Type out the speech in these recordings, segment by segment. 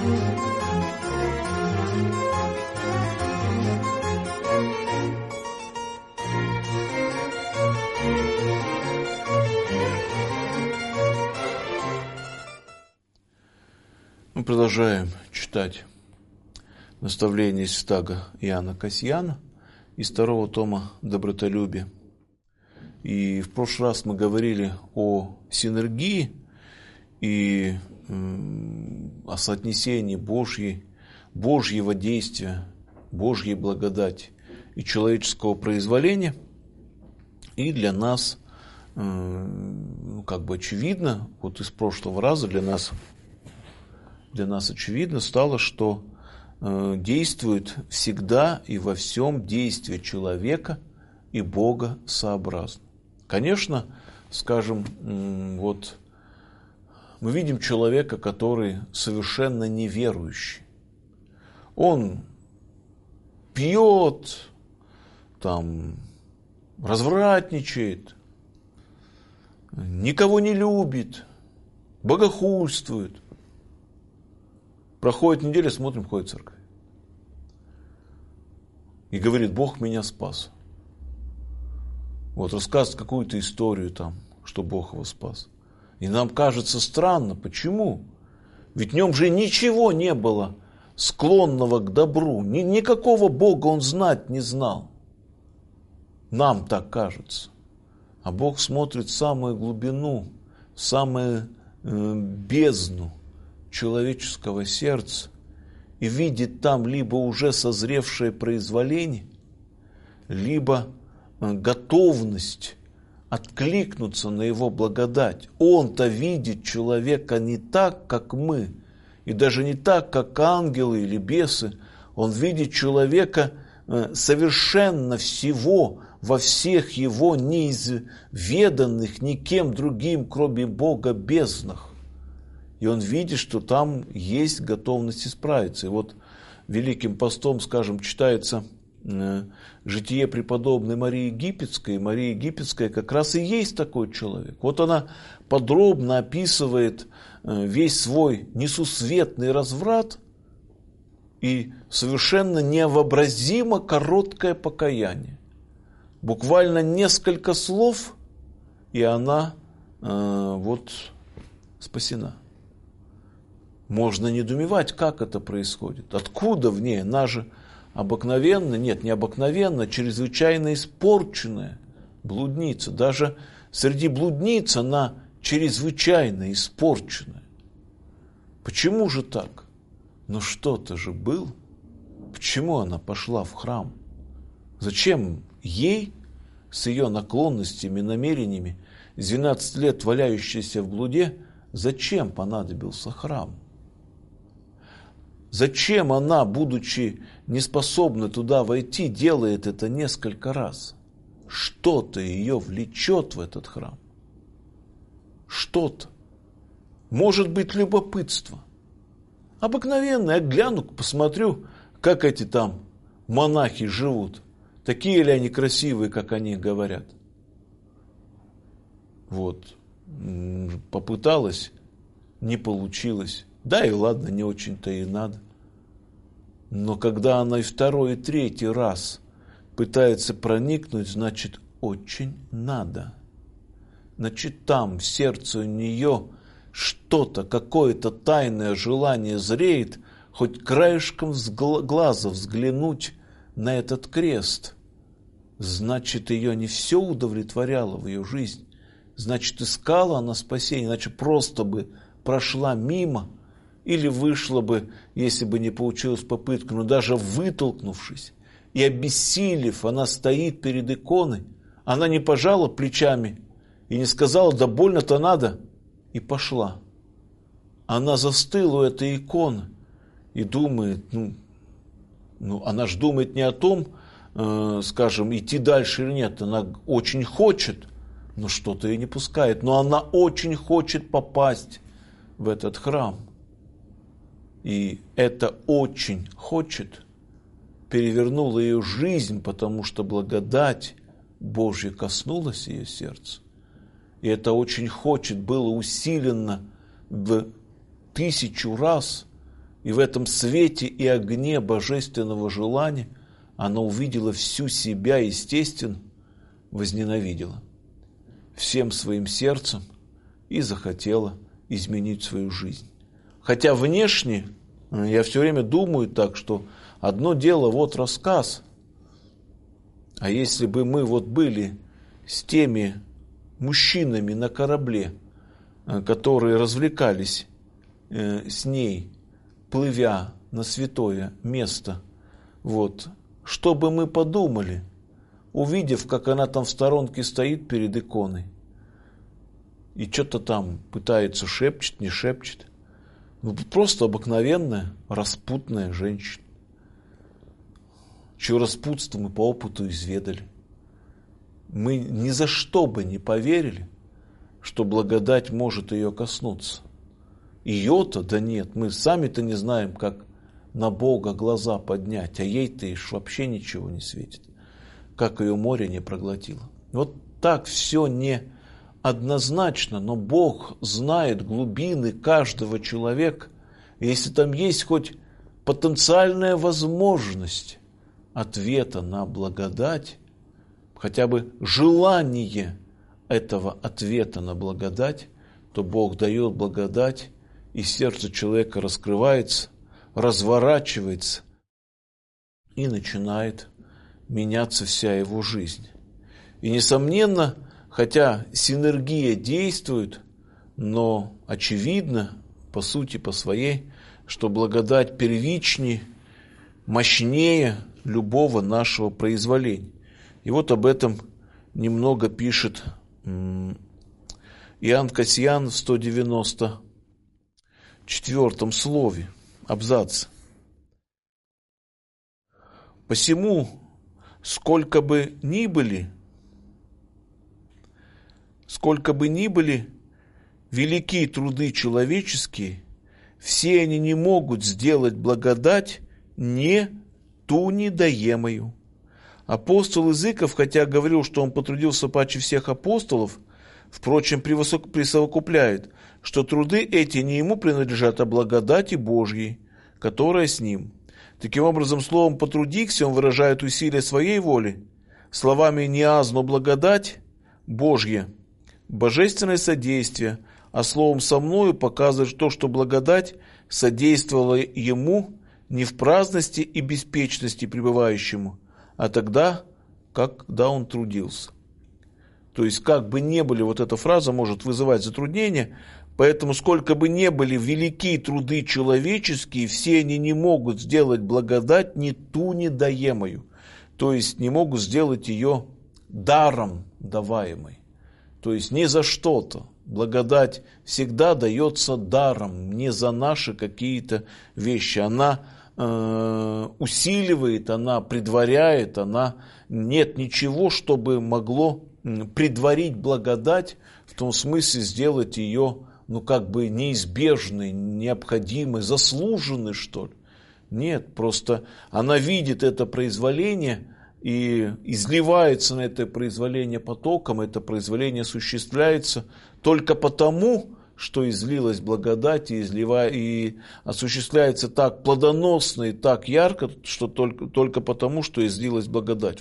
Мы продолжаем читать наставление святаго Иоанна Кассиана из второго тома «Добротолюбие». И в прошлый раз мы говорили о синергии и о соотнесении Божьего действия, Божьей благодати и человеческого произволения. И для нас очевидно, вот из прошлого раза для нас очевидно стало, что действует всегда и во всем действие человека и Бога сообразно. Конечно, скажем, вот мы видим человека, который совершенно неверующий. Он пьет, развратничает, никого не любит, богохульствует. Проходит неделя, смотрим, ходит в церковь. И говорит: Бог меня спас. Вот рассказывает какую-то историю что Бог его спас. И нам кажется странно, почему? Ведь в нем же ничего не было склонного к добру. Никакого Бога он знать не знал. Нам так кажется. А Бог смотрит в самую глубину, в самую бездну человеческого сердца и видит там либо уже созревшее произволение, либо готовность откликнуться на его благодать. Он-то видит человека не так, как мы, и даже не так, как ангелы или бесы. Он видит человека совершенно всего, во всех его неизведанных никем другим, кроме Бога, безднах. И он видит, что там есть готовность исправиться. И вот Великим постом, скажем, читается житие преподобной Марии Египетской. И Мария Египетская как раз и есть такой человек. Вот она подробно описывает весь свой несусветный разврат и совершенно невообразимо короткое покаяние. Буквально несколько слов, и она спасена. Можно недоумевать, как это происходит. Откуда в ней? Она же обыкновенно, нет, необыкновенно, чрезвычайно испорченная блудница. Даже среди блудниц она чрезвычайно испорченная. Почему же так? Ну что-то же было. Почему она пошла в храм? Зачем ей, с ее наклонностями, намерениями, с 12 лет валяющейся в блуде, зачем понадобился храм? Зачем она, будучи неспособна туда войти, делает это несколько раз? Что-то ее влечет в этот храм. Что-то. Может быть, любопытство. Обыкновенно я гляну, посмотрю, как эти монахи живут. Такие ли они красивые, как они говорят. Вот. Попыталась, не получилось. Да и ладно, не очень-то и надо. Но когда она и второй, и третий раз пытается проникнуть, значит, очень надо. Значит, там в сердце у нее что-то, какое-то тайное желание зреет, хоть краешком глаза взглянуть на этот крест. Значит, ее не все удовлетворяло в ее жизни. Значит, искала она спасение, значит, просто бы прошла мимо, или вышла бы, если бы не получилась попытка, но даже вытолкнувшись и обессилев, она стоит перед иконой, она не пожала плечами и не сказала: да больно-то надо, и пошла. Она застыла у этой иконы и думает, она же думает не о том, скажем, идти дальше или нет, она очень хочет, но что-то ее не пускает, но она очень хочет попасть в этот храм. И это очень хочет перевернуло ее жизнь, потому что благодать Божья коснулась ее сердца. И это очень хочет было усиленно в 1000 раз И в этом свете и огне божественного желания она увидела всю себя, естественно, возненавидела всем своим сердцем и захотела изменить свою жизнь. Хотя внешне, я все время думаю так, что одно дело вот рассказ, а если бы мы вот были с теми мужчинами на корабле, которые развлекались с ней, плывя на святое место, вот, что бы мы подумали, увидев, как она там в сторонке стоит перед иконой и что-то там пытается шепчет, не шепчет. Ну, просто обыкновенная, распутная женщина, чье распутство мы по опыту изведали. Мы ни за что бы не поверили, что благодать может ее коснуться. Ее-то, да нет, мы сами-то не знаем, как на Бога глаза поднять, а ей-то вообще ничего не светит, как ее море не проглотило. Вот так все не однозначно, но Бог знает глубины каждого человека. Если там есть хоть потенциальная возможность ответа на благодать, хотя бы желание этого ответа на благодать, то Бог дает благодать, и сердце человека раскрывается, разворачивается, и начинает меняться вся его жизнь. И, несомненно, хотя синергия действует, но очевидно, по сути, по своей, что благодать первичнее, мощнее любого нашего произволения. И вот об этом немного пишет Иоанн Кассиан в 194 слове, абзац. «Посему, сколько бы ни были велики труды человеческие, все они не могут сделать благодать не ту недоемою. Апостол Иезыков, хотя говорил, что он потрудился паче всех апостолов, впрочем, присовокупляет, что труды эти не ему принадлежат, а благодати Божьей, которая с ним. Таким образом, словом «потрудихся» он выражает усилия своей воли, словами «не аз, но благодать Божья», божественное содействие, а словом «со мною» показывает то, что благодать содействовала ему не в праздности и беспечности пребывающему, а тогда, когда он трудился. То есть, как бы ни были, вот эта фраза может вызывать затруднения, поэтому сколько бы ни были велики труды человеческие, все они не могут сделать благодать не ту недоемою, то есть не могут сделать ее даром даваемой, то есть не за что-то. Благодать всегда дается даром, не за наши какие-то вещи. Она усиливает, она предваряет, она нет ничего, чтобы могло предварить благодать, в том смысле сделать ее, как бы неизбежной, необходимой, заслуженной, что ли. Нет, просто она видит это произволение и изливается на это произволение потоком, это произволение осуществляется только потому, что излилась благодать и осуществляется так плодоносно и так ярко, что только потому, что излилась благодать.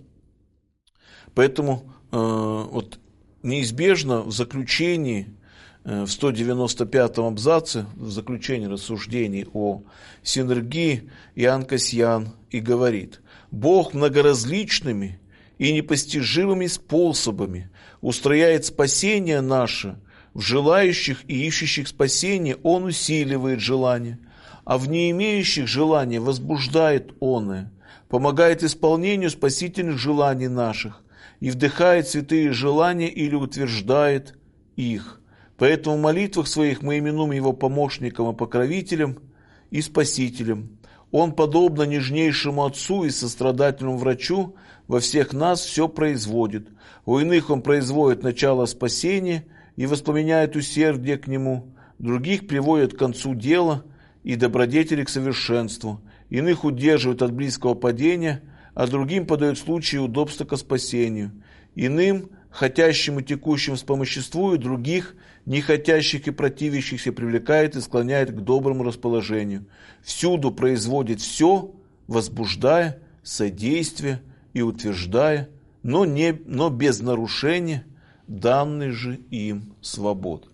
Поэтому вот неизбежно в заключении, в 195 абзаце, в заключении рассуждений о синергии, Иоанн Кассиан и говорит: «Бог многоразличными и непостижимыми способами устрояет спасение наше. В желающих и ищущих спасения Он усиливает желание, а в не имеющих желания возбуждает оное, помогает исполнению спасительных желаний наших и вдыхает святые желания или утверждает их. Поэтому в молитвах своих мы именуем Его помощником и покровителем и спасителем. Он, подобно нежнейшему отцу и сострадательному врачу, во всех нас все производит. У иных Он производит начало спасения и воспламеняет усердие к нему, других приводит к концу дела и добродетели к совершенству, иных удерживает от близкого падения, а другим подает случаи удобства ко спасению, иным хотящим и текущим вспомоществует, других, не хотящих и противящихся, привлекает и склоняет к доброму расположению. Всюду производит все, возбуждая, содействия и утверждая, но без нарушения данной же им свободы.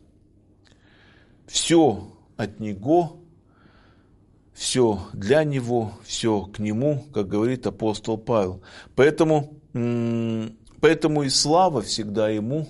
Все от Него, все для Него, все к Нему, как говорит апостол Павел. Поэтому и слава всегда Ему,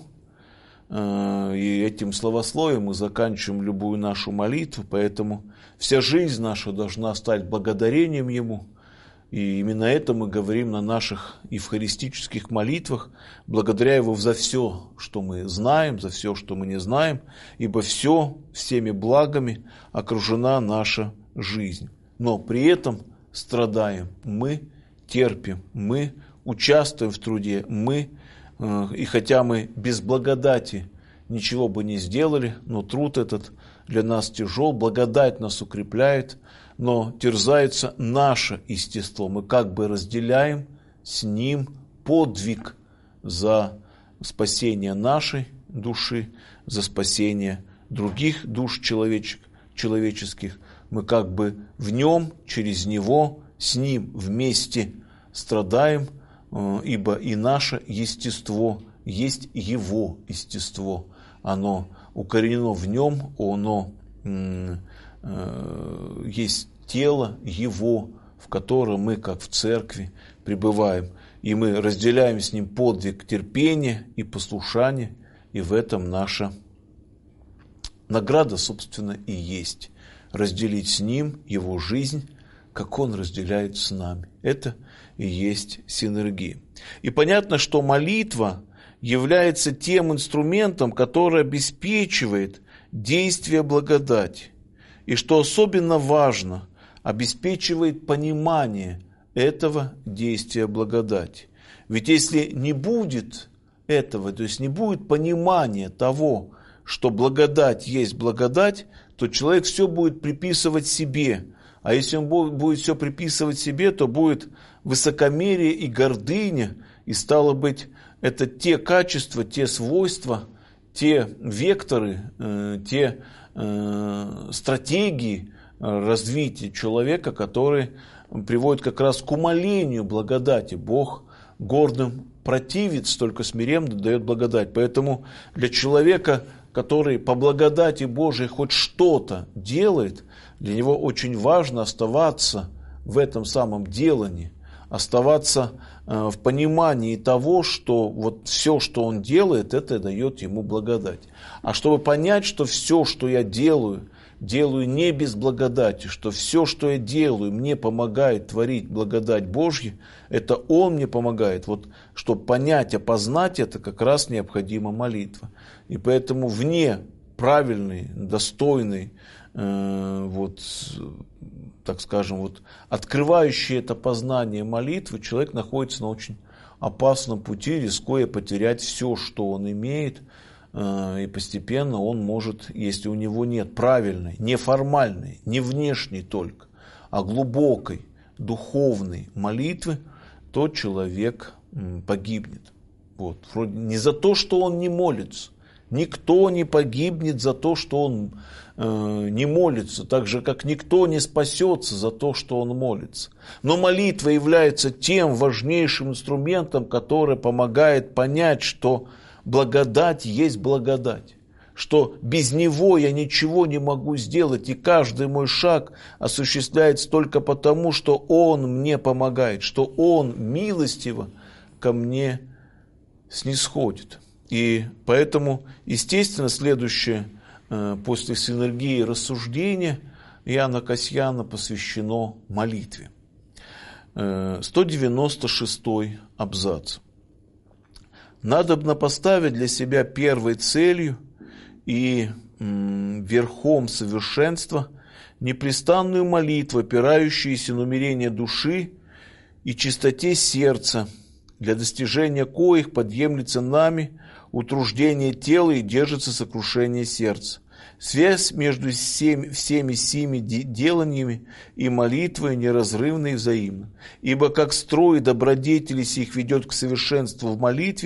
и этим словословием мы заканчиваем любую нашу молитву, поэтому вся жизнь наша должна стать благодарением Ему. И именно это мы говорим на наших евхаристических молитвах, благодаря Его за все, что мы знаем, за все, что мы не знаем, ибо всеми благами окружена наша жизнь. Но при этом страдаем мы, терпим мы, участвуем в труде мы, и хотя мы без благодати ничего бы не сделали, но труд этот для нас тяжел, благодать нас укрепляет, но терзается наше естество. Мы как бы разделяем с ним подвиг за спасение нашей души, за спасение других душ человеческих. Мы как бы в нем, через него, с ним вместе страдаем, ибо и наше естество есть его естество. Оно укоренено в нем, оно есть тело его, в котором мы, как в церкви, пребываем. И мы разделяем с ним подвиг терпения и послушания, и в этом наша награда, собственно, и есть. Разделить с ним его жизнь, как он разделяет с нами. Это и есть синергия. И понятно, что молитва является тем инструментом, который обеспечивает действие благодати. И что особенно важно, обеспечивает понимание этого действия благодати. Ведь если не будет этого, то есть не будет понимания того, что благодать есть благодать, то человек все будет приписывать себе. А если он будет все приписывать себе, то будет высокомерие и гордыня, и стало быть, это те качества, те свойства, те векторы, те стратегии развития человека, которые приводят как раз к умалению благодати. Бог гордым противится, только смиренным дает благодать. Поэтому для человека, который по благодати Божией хоть что-то делает, для него очень важно оставаться в этом самом делании, оставаться в понимании того, что вот все, что он делает, это дает ему благодать. А чтобы понять, что все, что я делаю не без благодати, что все, что я делаю, мне помогает творить благодать Божью, это Он мне помогает. Вот, чтобы понять, опознать это, как раз необходима молитва. И поэтому вне правильной, достойной, так скажем, открывающей это познание молитвы, человек находится на очень опасном пути, рискуя потерять все, что он имеет, и постепенно он может, если у него нет правильной, не формальной, не внешней только, а глубокой, духовной молитвы, то человек погибнет. Вроде не за то, что он не молится. Никто не погибнет за то, что он не молится, так же, как никто не спасется за то, что он молится. Но молитва является тем важнейшим инструментом, который помогает понять, что благодать есть благодать, что без него я ничего не могу сделать, и каждый мой шаг осуществляется только потому, что Он мне помогает, что Он милостиво ко мне снисходит. И поэтому, естественно, следующее после синергии рассуждения Иоанна Касьяна посвящено молитве. 196-й абзац. Надобно поставить для себя первой целью и верхом совершенства непрестанную молитву, опирающуюся на умерение души и чистоте сердца, для достижения коих подъемлется нами утруждение тела и держится сокрушение сердца. Связь между всеми сими деланиями и молитвой неразрывна и взаимна. Ибо как строй добродетели сих ведет к совершенству в молитве,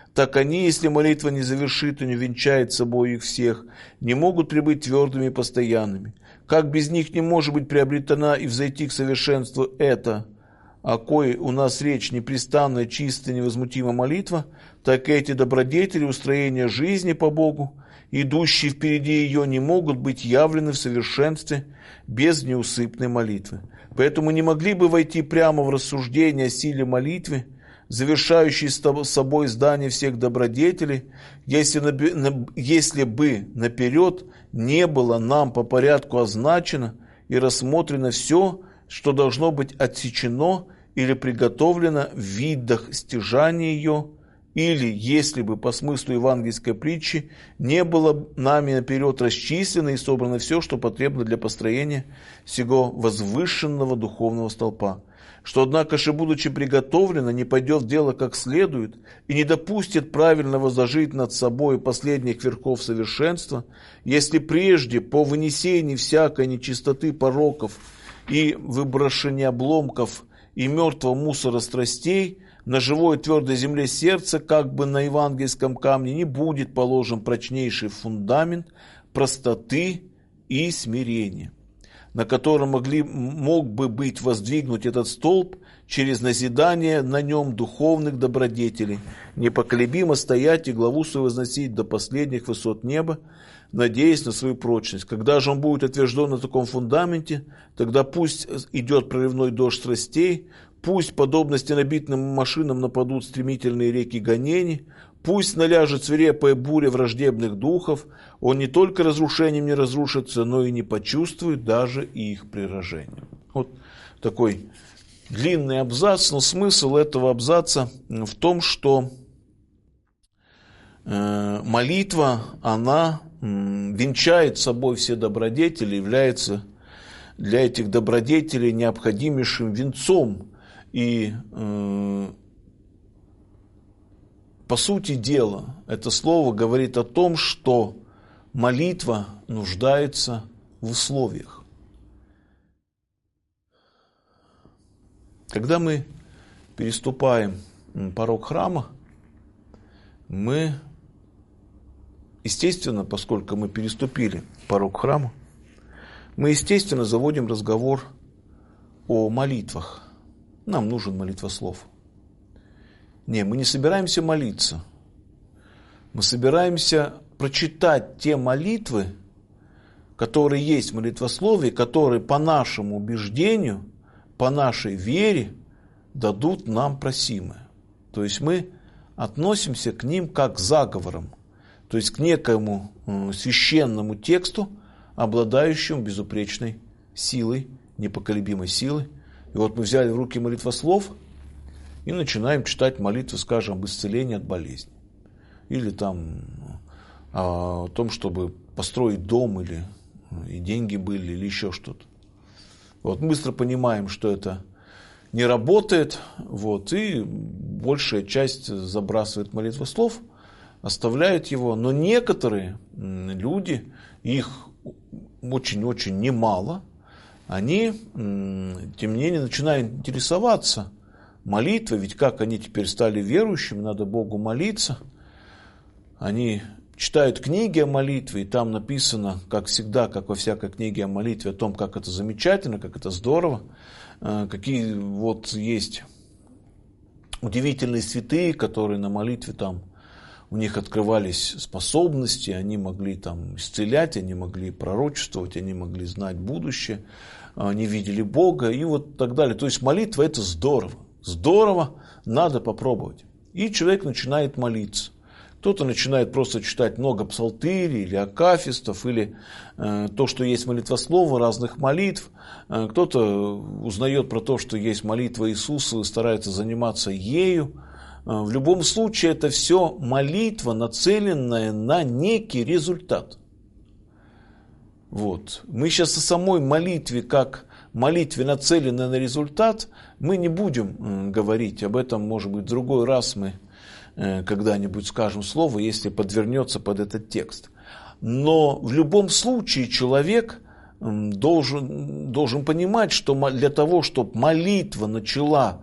так они, если молитва не завершит и не венчает собой их всех, не могут пребыть твердыми и постоянными. Как без них не может быть приобретена и взойти к совершенству это, о кое у нас речь, непрестанная, чистая, невозмутимая молитва, так и эти добродетели устроения жизни по Богу, идущие впереди ее, не могут быть явлены в совершенстве без неусыпной молитвы. Поэтому не могли бы войти прямо в рассуждение о силе молитвы, завершающей собой здание всех добродетелей, если бы наперед не было нам по порядку означено и рассмотрено все, что должно быть отсечено или приготовлено в видах стяжания ее, или, если бы по смыслу евангельской притчи, не было нами наперед расчислено и собрано все, что потребно для построения сего возвышенного духовного столпа, что, однако же, будучи приготовлено, не пойдет в дело как следует и не допустит правильно возложить над собой последних верхов совершенства, если прежде по вынесении всякой нечистоты пороков и выброшения обломков и мертвого мусора страстей на живой твердой земле сердца, как бы на евангельском камне, не будет положен прочнейший фундамент простоты и смирения, на котором мог бы быть воздвигнут этот столб через назидание на нем духовных добродетелей, непоколебимо стоять и главу свою возносить до последних высот неба, надеясь на свою прочность. Когда же он будет утвержден на таком фундаменте, тогда пусть идет проливной дождь страстей, пусть, подобно стенобитным машинам, нападут стремительные реки гонений, пусть наляжет свирепая буря враждебных духов, он не только разрушением не разрушится, но и не почувствует даже их приражения. Вот такой длинный абзац, но смысл этого абзаца в том, что молитва, она венчает собой все добродетели, является для этих добродетелей необходимейшим венцом. И по сути дела, это слово говорит о том, что молитва нуждается в условиях. Когда мы переступаем порог храма, мы, естественно, поскольку мы переступили порог храма, мы, естественно, заводим разговор о молитвах. Нам нужен молитвослов. Не, мы не собираемся молиться. Мы собираемся прочитать те молитвы, которые есть в молитвословии, которые по нашему убеждению, по нашей вере дадут нам просимое. То есть мы относимся к ним как к заговорам, то есть к некоему священному тексту, обладающему безупречной силой, непоколебимой силой. И вот мы взяли в руки молитвослов и начинаем читать молитвы, скажем, об исцелении от болезни. Или там о том, чтобы построить дом, или и деньги были, или еще что-то. Вот, мы быстро понимаем, что это не работает, вот, и большая часть забрасывает молитвослов, оставляет его. Но некоторые люди, их очень-очень немало, они, тем не менее, начинают интересоваться молитвой, ведь как они теперь стали верующими, надо Богу молиться. Они читают книги о молитве, и там написано, как всегда, как во всякой книге о молитве, о том, как это замечательно, как это здорово, какие вот есть удивительные святые, которые на молитве там, у них открывались способности, они могли там исцелять, они могли пророчествовать, они могли знать будущее, они видели Бога и вот так далее. То есть молитва — это здорово, здорово, надо попробовать. И человек начинает молиться. Кто-то начинает просто читать много псалтырей или акафистов, или то, что есть молитвословы разных молитв. Кто-то узнает про то, что есть молитва Иисуса, и старается заниматься ею. В любом случае, это все молитва, нацеленная на некий результат. Вот. Мы сейчас о самой молитве, как молитве, нацеленной на результат, мы не будем говорить. Об этом, может быть, в другой раз мы когда-нибудь скажем слово, если подвернется под этот текст. Но в любом случае человек должен понимать, что для того, чтобы молитва начала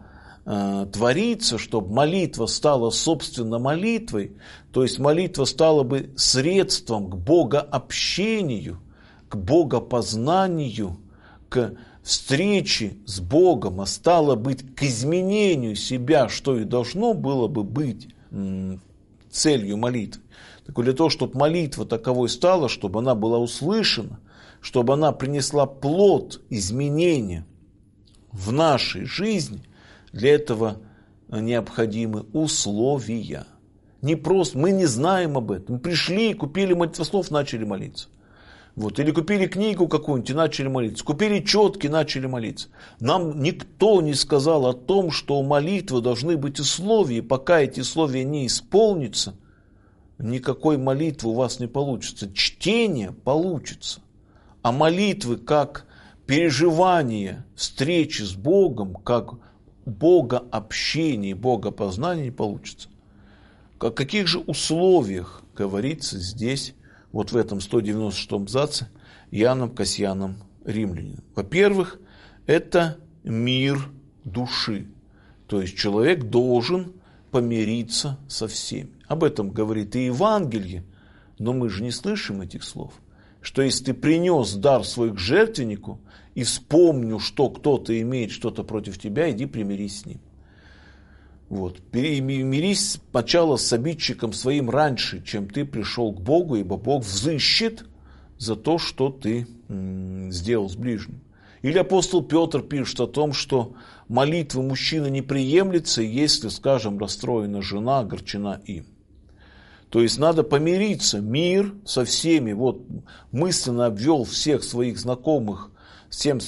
твориться, чтобы молитва стала собственно молитвой, то есть молитва стала бы средством к богообщению, к богопознанию, к встрече с Богом, а стало быть к изменению себя, что и должно было бы быть целью молитвы. Так вот, для того, чтобы молитва таковой стала, чтобы она была услышана, чтобы она принесла плод изменения в нашей жизни, для этого необходимы условия. Не просто, мы не знаем об этом. Мы пришли, купили молитвослов, начали молиться. Вот, или купили книгу какую-нибудь и начали молиться. Купили четки, начали молиться. Нам никто не сказал о том, что у молитвы должны быть условия. Пока эти условия не исполнятся, никакой молитвы у вас не получится. Чтение получится. А молитвы как переживание встречи с Богом, как богообщение, богопознание не получится. О каких же условиях говорится здесь, вот в этом 196-м абзаце, Иоанном Кассианом Римлянином? Во-первых, это мир души. То есть человек должен помириться со всеми. Об этом говорит и Евангелие, но мы же не слышим этих слов. Что если ты принес дар свой к жертвеннику и вспомнил, что кто-то имеет что-то против тебя, иди примирись с ним. Вот. Мирись сначала с обидчиком своим раньше, чем ты пришел к Богу, ибо Бог взыщет за то, что ты сделал с ближним. Или апостол Петр пишет о том, что молитвы мужчины не приемлется, если, скажем, расстроена жена, огорчена им. То есть надо помириться, мир со всеми. Вот мысленно обвел всех своих знакомых, с кем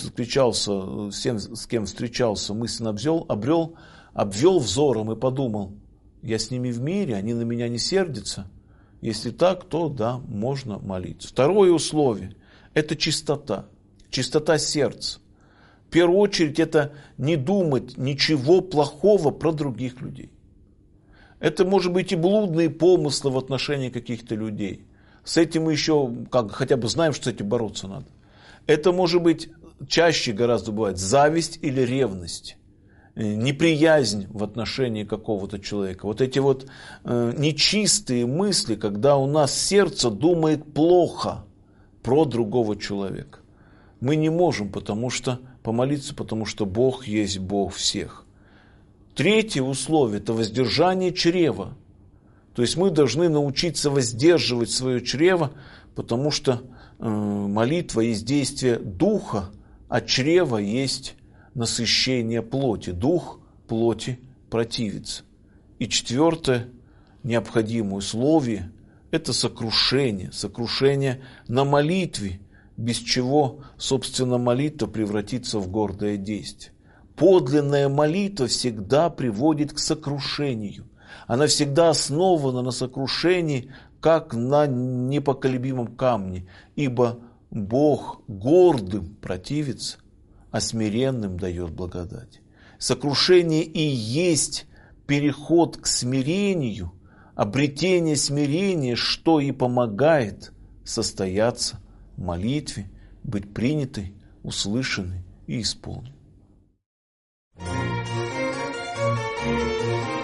встречался, мысленно обвел взором и подумал, я с ними в мире, они на меня не сердятся. Если так, то да, можно молиться. Второе условие – это чистота, чистота сердца. В первую очередь это не думать ничего плохого про других людей. Это может быть и блудные помыслы в отношении каких-то людей. С этим мы еще хотя бы знаем, что с этим бороться надо. Это может быть чаще гораздо бывает зависть или ревность. Неприязнь в отношении какого-то человека. Вот эти вот нечистые мысли, когда у нас сердце думает плохо про другого человека. Мы не можем помолиться, потому что Бог есть Бог всех. Третье условие – это воздержание чрева. То есть мы должны научиться воздерживать свое чрево, потому что молитва есть действие духа, а чрево есть насыщение плоти. Дух плоти противится. И четвертое необходимое условие – это сокрушение. Сокрушение на молитве, без чего, собственно, молитва превратится в гордое действие. Подлинная молитва всегда приводит к сокрушению. Она всегда основана на сокрушении, как на непоколебимом камне. Ибо Бог гордым противится, а смиренным дает благодать. Сокрушение и есть переход к смирению, обретение смирения, что и помогает состояться в молитве, быть принятой, услышанной и исполненной.